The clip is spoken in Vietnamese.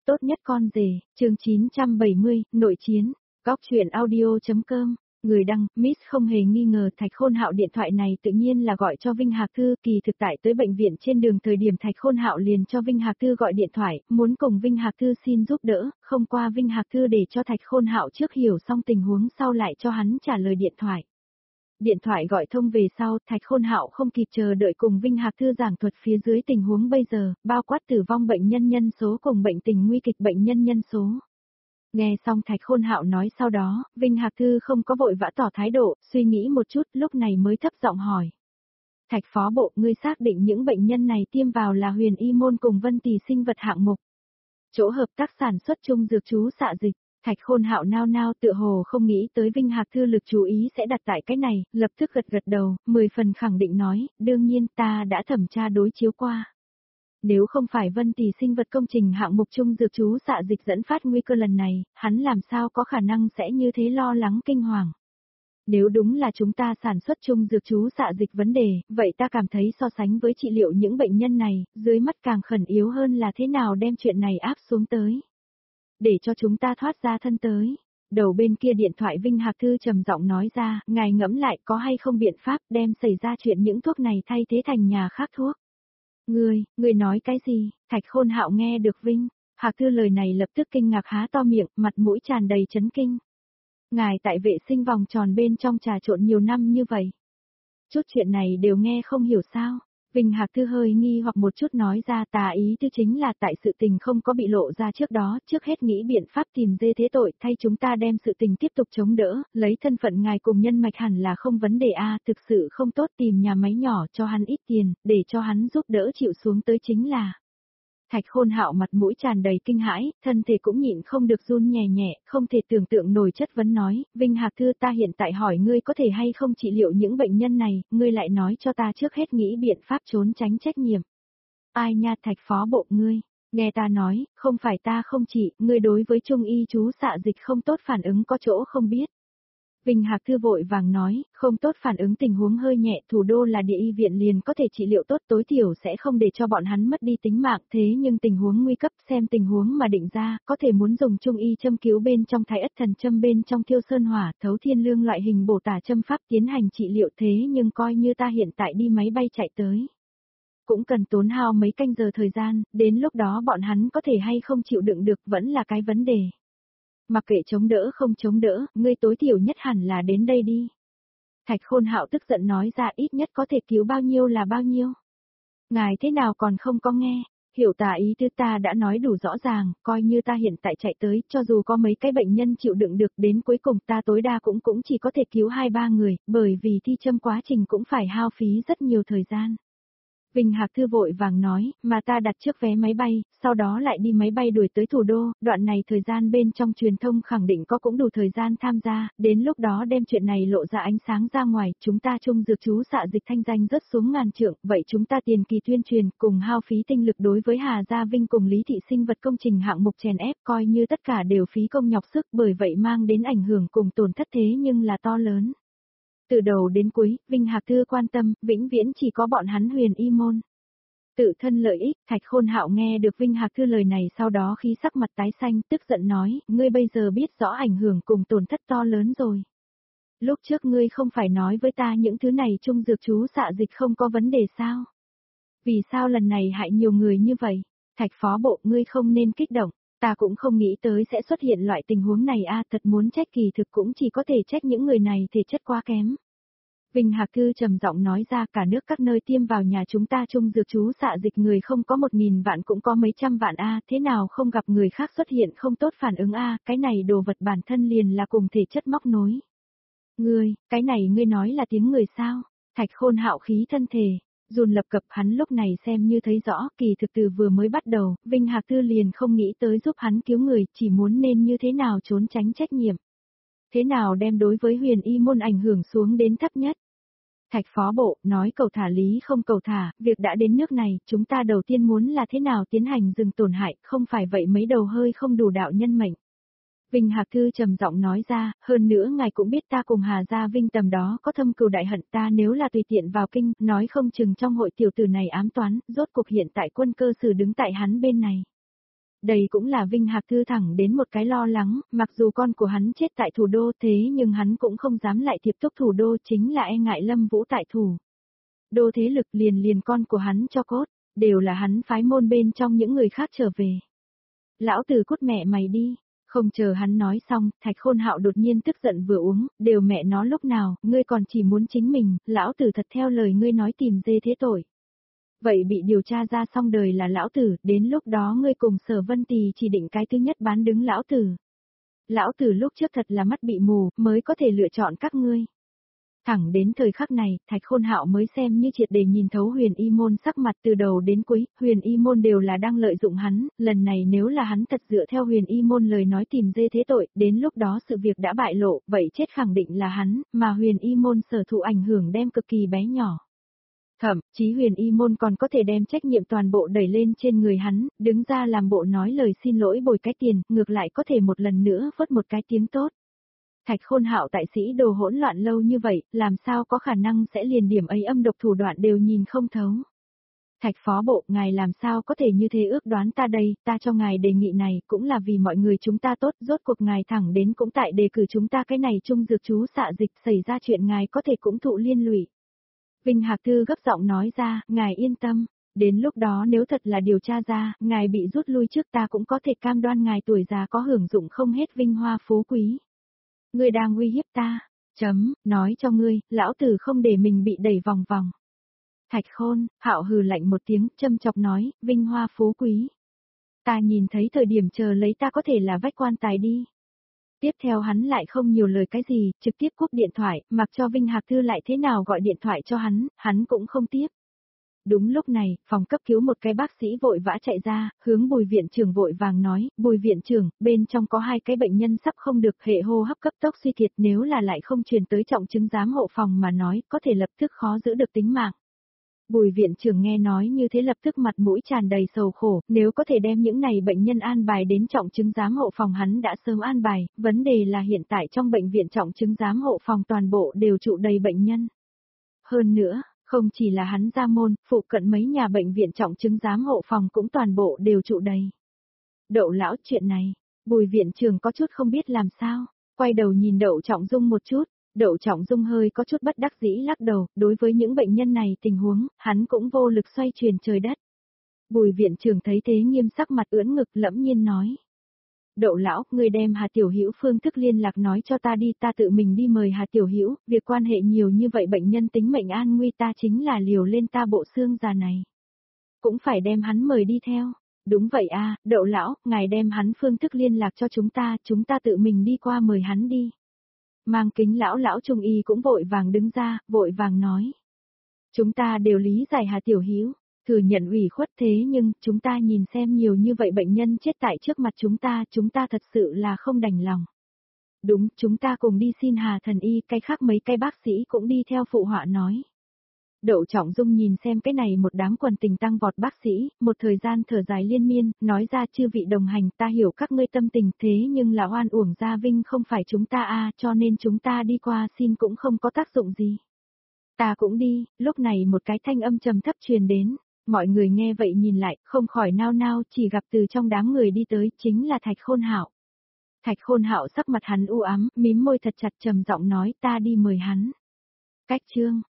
tốt nhất con rể, chương 970, nội chiến, góc truyện audio.com, người đăng, Miss không hề nghi ngờ Thạch Khôn Hạo điện thoại này tự nhiên là gọi cho Vinh Hạc Thư, kỳ thực tại tới bệnh viện trên đường thời điểm Thạch Khôn Hạo liền cho Vinh Hạc Thư gọi điện thoại, muốn cùng Vinh Hạc Thư xin giúp đỡ, không qua Vinh Hạc Thư để cho Thạch Khôn Hạo trước hiểu xong tình huống sau lại cho hắn trả lời điện thoại. Điện thoại gọi thông về sau, Thạch Khôn Hạo không kịp chờ đợi cùng Vinh Hạc Thư giảng thuật phía dưới tình huống bây giờ, bao quát tử vong bệnh nhân nhân số cùng bệnh tình nguy kịch bệnh nhân nhân số. Nghe xong Thạch Khôn Hạo nói sau đó, Vinh Hạc Thư không có vội vã tỏ thái độ, suy nghĩ một chút, lúc này mới thấp giọng hỏi. Thạch phó bộ, ngươi xác định những bệnh nhân này tiêm vào là Huyền Y môn cùng Vân Tỳ sinh vật hạng mục. Chỗ hợp tác sản xuất chung dược chú xạ dịch. Thạch Khôn Hạo nao nao tựa hồ không nghĩ tới Vinh Hạc Thư lực chú ý sẽ đặt tại cái này, lập tức gật gật đầu, 10 phần khẳng định nói, đương nhiên ta đã thẩm tra đối chiếu qua. Nếu không phải Vân Tỳ sinh vật công trình hạng mục chung dược chú xạ dịch dẫn phát nguy cơ lần này, hắn làm sao có khả năng sẽ như thế lo lắng kinh hoàng. Nếu đúng là chúng ta sản xuất chung dược chú xạ dịch vấn đề, vậy ta cảm thấy so sánh với trị liệu những bệnh nhân này, dưới mắt càng khẩn yếu hơn là thế nào đem chuyện này áp xuống tới. Để cho chúng ta thoát ra thân tới. Đầu bên kia điện thoại Vinh Hạc Thư trầm giọng nói ra, ngài ngẫm lại có hay không biện pháp đem xảy ra chuyện những thuốc này thay thế thành nhà khác thuốc. Ngươi nói cái gì? Thạch Khôn Hạo nghe được Vinh Hạc Thư lời này lập tức kinh ngạc há to miệng, mặt mũi tràn đầy chấn kinh. Ngài tại vệ sinh vòng tròn bên trong trà trộn nhiều năm như vậy. Chút chuyện này đều nghe không hiểu sao. Vinh Hạc Thư hơi nghi hoặc một chút nói ra tà ý tư chính là tại sự tình không có bị lộ ra trước đó, trước hết nghĩ biện pháp tìm dê thế tội thay chúng ta đem sự tình tiếp tục chống đỡ, lấy thân phận ngài cùng nhân mạch hẳn là không vấn đề a, thực sự không tốt tìm nhà máy nhỏ cho hắn ít tiền, để cho hắn giúp đỡ chịu xuống tới chính là. Thạch Khôn Hạo mặt mũi tràn đầy kinh hãi, thân thể cũng nhịn không được run nhẹ nhẹ, không thể tưởng tượng nổi chất vấn nói, Vinh Hạc Thư ta hiện tại hỏi ngươi có thể hay không trị liệu những bệnh nhân này, ngươi lại nói cho ta trước hết nghĩ biện pháp trốn tránh trách nhiệm. Ai nha Thạch phó bộ ngươi, nghe ta nói, không phải ta không trị, ngươi đối với trung y chú xạ dịch không tốt phản ứng có chỗ không biết. Vinh Hạc Thư vội vàng nói, không tốt phản ứng tình huống hơi nhẹ, thủ đô là địa y viện liền có thể trị liệu tốt tối thiểu sẽ không để cho bọn hắn mất đi tính mạng, thế nhưng tình huống nguy cấp xem tình huống mà định ra, có thể muốn dùng trung y châm cứu bên trong thái ất thần châm bên trong thiêu sơn hỏa, thấu thiên lương loại hình bổ tả châm pháp tiến hành trị liệu thế nhưng coi như ta hiện tại đi máy bay chạy tới. Cũng cần tốn hao mấy canh giờ thời gian, đến lúc đó bọn hắn có thể hay không chịu đựng được vẫn là cái vấn đề. Mặc kệ chống đỡ không chống đỡ, ngươi tối thiểu nhất hẳn là đến đây đi. Thạch Khôn Hạo tức giận nói ra ít nhất có thể cứu bao nhiêu là bao nhiêu. Ngài thế nào còn không có nghe, hiểu tà ý tứ ta đã nói đủ rõ ràng, coi như ta hiện tại chạy tới, cho dù có mấy cái bệnh nhân chịu đựng được đến cuối cùng ta tối đa cũng chỉ có thể cứu 2-3 người, bởi vì thi châm quá trình cũng phải hao phí rất nhiều thời gian. Vinh Hạc Thư vội vàng nói, mà ta đặt trước vé máy bay, sau đó lại đi máy bay đuổi tới thủ đô, đoạn này thời gian bên trong truyền thông khẳng định có cũng đủ thời gian tham gia, đến lúc đó đem chuyện này lộ ra ánh sáng ra ngoài, chúng ta chung dược chú xạ dịch thanh danh rớt xuống ngàn trượng, vậy chúng ta tiền kỳ tuyên truyền, cùng hao phí tinh lực đối với Hà Gia Vinh cùng Lý Thị sinh vật công trình hạng mục chèn ép coi như tất cả đều phí công nhọc sức bởi vậy mang đến ảnh hưởng cùng tổn thất thế nhưng là to lớn. Từ đầu đến cuối, Vinh Hạc Thư quan tâm, vĩnh viễn chỉ có bọn hắn Huyền Y môn. Tự thân lợi ích, Thạch Khôn Hạo nghe được Vinh Hạc Thư lời này sau đó khi sắc mặt tái xanh, tức giận nói, ngươi bây giờ biết rõ ảnh hưởng cùng tổn thất to lớn rồi. Lúc trước ngươi không phải nói với ta những thứ này chung dược chú xạ dịch không có vấn đề sao? Vì sao lần này hại nhiều người như vậy? Thạch phó bộ ngươi không nên kích động. Ta cũng không nghĩ tới sẽ xuất hiện loại tình huống này thật muốn trách kỳ thực cũng chỉ có thể trách những người này thể chất quá kém. Vinh Hạc Thư trầm giọng nói ra cả nước các nơi tiêm vào nhà chúng ta chung dược chú xạ dịch người không có 1.000 vạn cũng có mấy trăm vạn thế nào không gặp người khác xuất hiện không tốt phản ứng cái này đồ vật bản thân liền là cùng thể chất móc nối. Cái này ngươi nói là tiếng người sao? Thạch Khôn Hạo khí thân thể. Dùn lập cập hắn lúc này xem như thấy rõ kỳ thực từ vừa mới bắt đầu, Vinh Hạc Thư liền không nghĩ tới giúp hắn cứu người, chỉ muốn nên như thế nào trốn tránh trách nhiệm. Thế nào đem đối với Huyền Y môn ảnh hưởng xuống đến thấp nhất. Thạch phó bộ, nói cầu thả lý không cầu thả, việc đã đến nước này, chúng ta đầu tiên muốn là thế nào tiến hành dừng tổn hại, không phải vậy mấy đầu hơi không đủ đạo nhân mệnh. Vinh Hạc Thư trầm giọng nói ra, hơn nữa ngài cũng biết ta cùng Hà Gia Vinh tầm đó có thâm cừu đại hận ta nếu là tùy tiện vào kinh, nói không chừng trong hội tiểu tử này ám toán, rốt cuộc hiện tại quân cơ sử đứng tại hắn bên này. Đây cũng là Vinh Hạc Thư thẳng đến một cái lo lắng, mặc dù con của hắn chết tại thủ đô thế nhưng hắn cũng không dám lại tiếp tục thủ đô chính là e ngại Lâm Vũ tại thủ. Đô thế lực liền con của hắn cho cốt, đều là hắn phái môn bên trong những người khác trở về. Lão tử cút mẹ mày đi, không chờ hắn nói xong, Thạch Khôn Hạo đột nhiên tức giận vừa uống, đều mẹ nó lúc nào, ngươi còn chỉ muốn chính mình, lão tử thật theo lời ngươi nói tìm dê thế tội. Vậy bị điều tra ra xong đời là lão tử, đến lúc đó ngươi cùng Sở Vân Tì chỉ định cái thứ nhất bán đứng lão tử. Lão tử lúc trước thật là mắt bị mù, mới có thể lựa chọn các ngươi. Thẳng đến thời khắc này, Thạch Khôn Hạo mới xem như triệt để nhìn thấu Huyền Y Môn sắc mặt từ đầu đến cuối, Huyền Y Môn đều là đang lợi dụng hắn, lần này nếu là hắn thật dựa theo Huyền Y Môn lời nói tìm dê thế tội, đến lúc đó sự việc đã bại lộ, vậy chết khẳng định là hắn, mà Huyền Y Môn sở thụ ảnh hưởng đem cực kỳ bé nhỏ. Thậm chí Huyền Y Môn còn có thể đem trách nhiệm toàn bộ đẩy lên trên người hắn, đứng ra làm bộ nói lời xin lỗi bồi cái tiền, ngược lại có thể một lần nữa vớt một cái tiếng tốt. Thạch Khôn Hạo tại sĩ đồ hỗn loạn lâu như vậy, làm sao có khả năng sẽ liền điểm ấy âm độc thủ đoạn đều nhìn không thấu. Thạch phó bộ, ngài làm sao có thể như thế ước đoán ta đây, ta cho ngài đề nghị này cũng là vì mọi người chúng ta tốt, rốt cuộc ngài thẳng đến cũng tại đề cử chúng ta cái này chung dược chú xạ dịch xảy ra chuyện ngài có thể cũng thụ liên lụy. Vinh Hạc Thư gấp giọng nói ra, ngài yên tâm, đến lúc đó nếu thật là điều tra ra, ngài bị rút lui trước ta cũng có thể cam đoan ngài tuổi già có hưởng dụng không hết vinh hoa phú quý. Ngươi đang uy hiếp ta, nói cho ngươi, lão tử không để mình bị đẩy vòng vòng. Thạch Khôn, Hạo hừ lạnh một tiếng, châm chọc nói, vinh hoa phú quý. Ta nhìn thấy thời điểm chờ lấy ta có thể là vách quan tài đi. Tiếp theo hắn lại không nhiều lời cái gì, trực tiếp cúp điện thoại, mặc cho Vinh Hạc Thư lại thế nào gọi điện thoại cho hắn cũng không tiếp. Đúng lúc này, phòng cấp cứu một cái bác sĩ vội vã chạy ra, hướng Bùi viện trưởng vội vàng nói, Bùi viện trưởng, bên trong có 2 cái bệnh nhân sắp không được, hệ hô hấp cấp tốc suy kiệt, nếu là lại không truyền tới trọng chứng giám hộ phòng mà nói, có thể lập tức khó giữ được tính mạng. Bùi viện trưởng nghe nói như thế lập tức mặt mũi tràn đầy sầu khổ, nếu có thể đem những này bệnh nhân an bài đến trọng chứng giám hộ phòng hắn đã sớm an bài, vấn đề là hiện tại trong bệnh viện trọng chứng giám hộ phòng toàn bộ đều trụ đầy bệnh nhân. Hơn nữa, không chỉ là hắn ra môn, phụ cận mấy nhà bệnh viện trọng chứng giám hộ phòng cũng toàn bộ đều trụ đầy. Đậu lão chuyện này, Bùi viện trưởng có chút không biết làm sao, quay đầu nhìn Đậu Trọng Dung một chút, Đậu Trọng Dung hơi có chút bất đắc dĩ lắc đầu, đối với những bệnh nhân này tình huống, hắn cũng vô lực xoay chuyển trời đất. Bùi viện trưởng thấy thế nghiêm sắc mặt ưỡn ngực lẫm nhiên nói. Đậu lão, người đem Hà Tiểu Hữu phương thức liên lạc nói cho ta đi, ta tự mình đi mời Hà Tiểu Hữu, việc quan hệ nhiều như vậy bệnh nhân tính mệnh an nguy ta chính là liều lên ta bộ xương già này. Cũng phải đem hắn mời đi theo. Đúng vậy a, Đậu lão, ngài đem hắn phương thức liên lạc cho chúng ta tự mình đi qua mời hắn đi. Mang kính lão trung y cũng vội vàng đứng ra, vội vàng nói. Chúng ta đều lý giải Hà Tiểu Hữu, thừa nhận ủy khuất thế nhưng, chúng ta nhìn xem nhiều như vậy bệnh nhân chết tại trước mặt chúng ta thật sự là không đành lòng. Đúng, chúng ta cùng đi xin Hà thần y, cái khác mấy cái bác sĩ cũng đi theo phụ họa nói. Đậu Trọng Dung nhìn xem cái này một đám quần tình tăng vọt bác sĩ, một thời gian thở dài liên miên, nói ra chư vị đồng hành ta hiểu các ngươi tâm tình thế nhưng là oan uổng gia vinh không phải chúng ta cho nên chúng ta đi qua xin cũng không có tác dụng gì. Ta cũng đi, lúc này một cái thanh âm trầm thấp truyền đến, mọi người nghe vậy nhìn lại, không khỏi nao nao chỉ gặp từ trong đám người đi tới chính là Thạch Khôn Hạo. Thạch Khôn Hạo sắc mặt hắn u ám, mím môi thật chặt trầm giọng nói ta đi mời hắn. Cách chương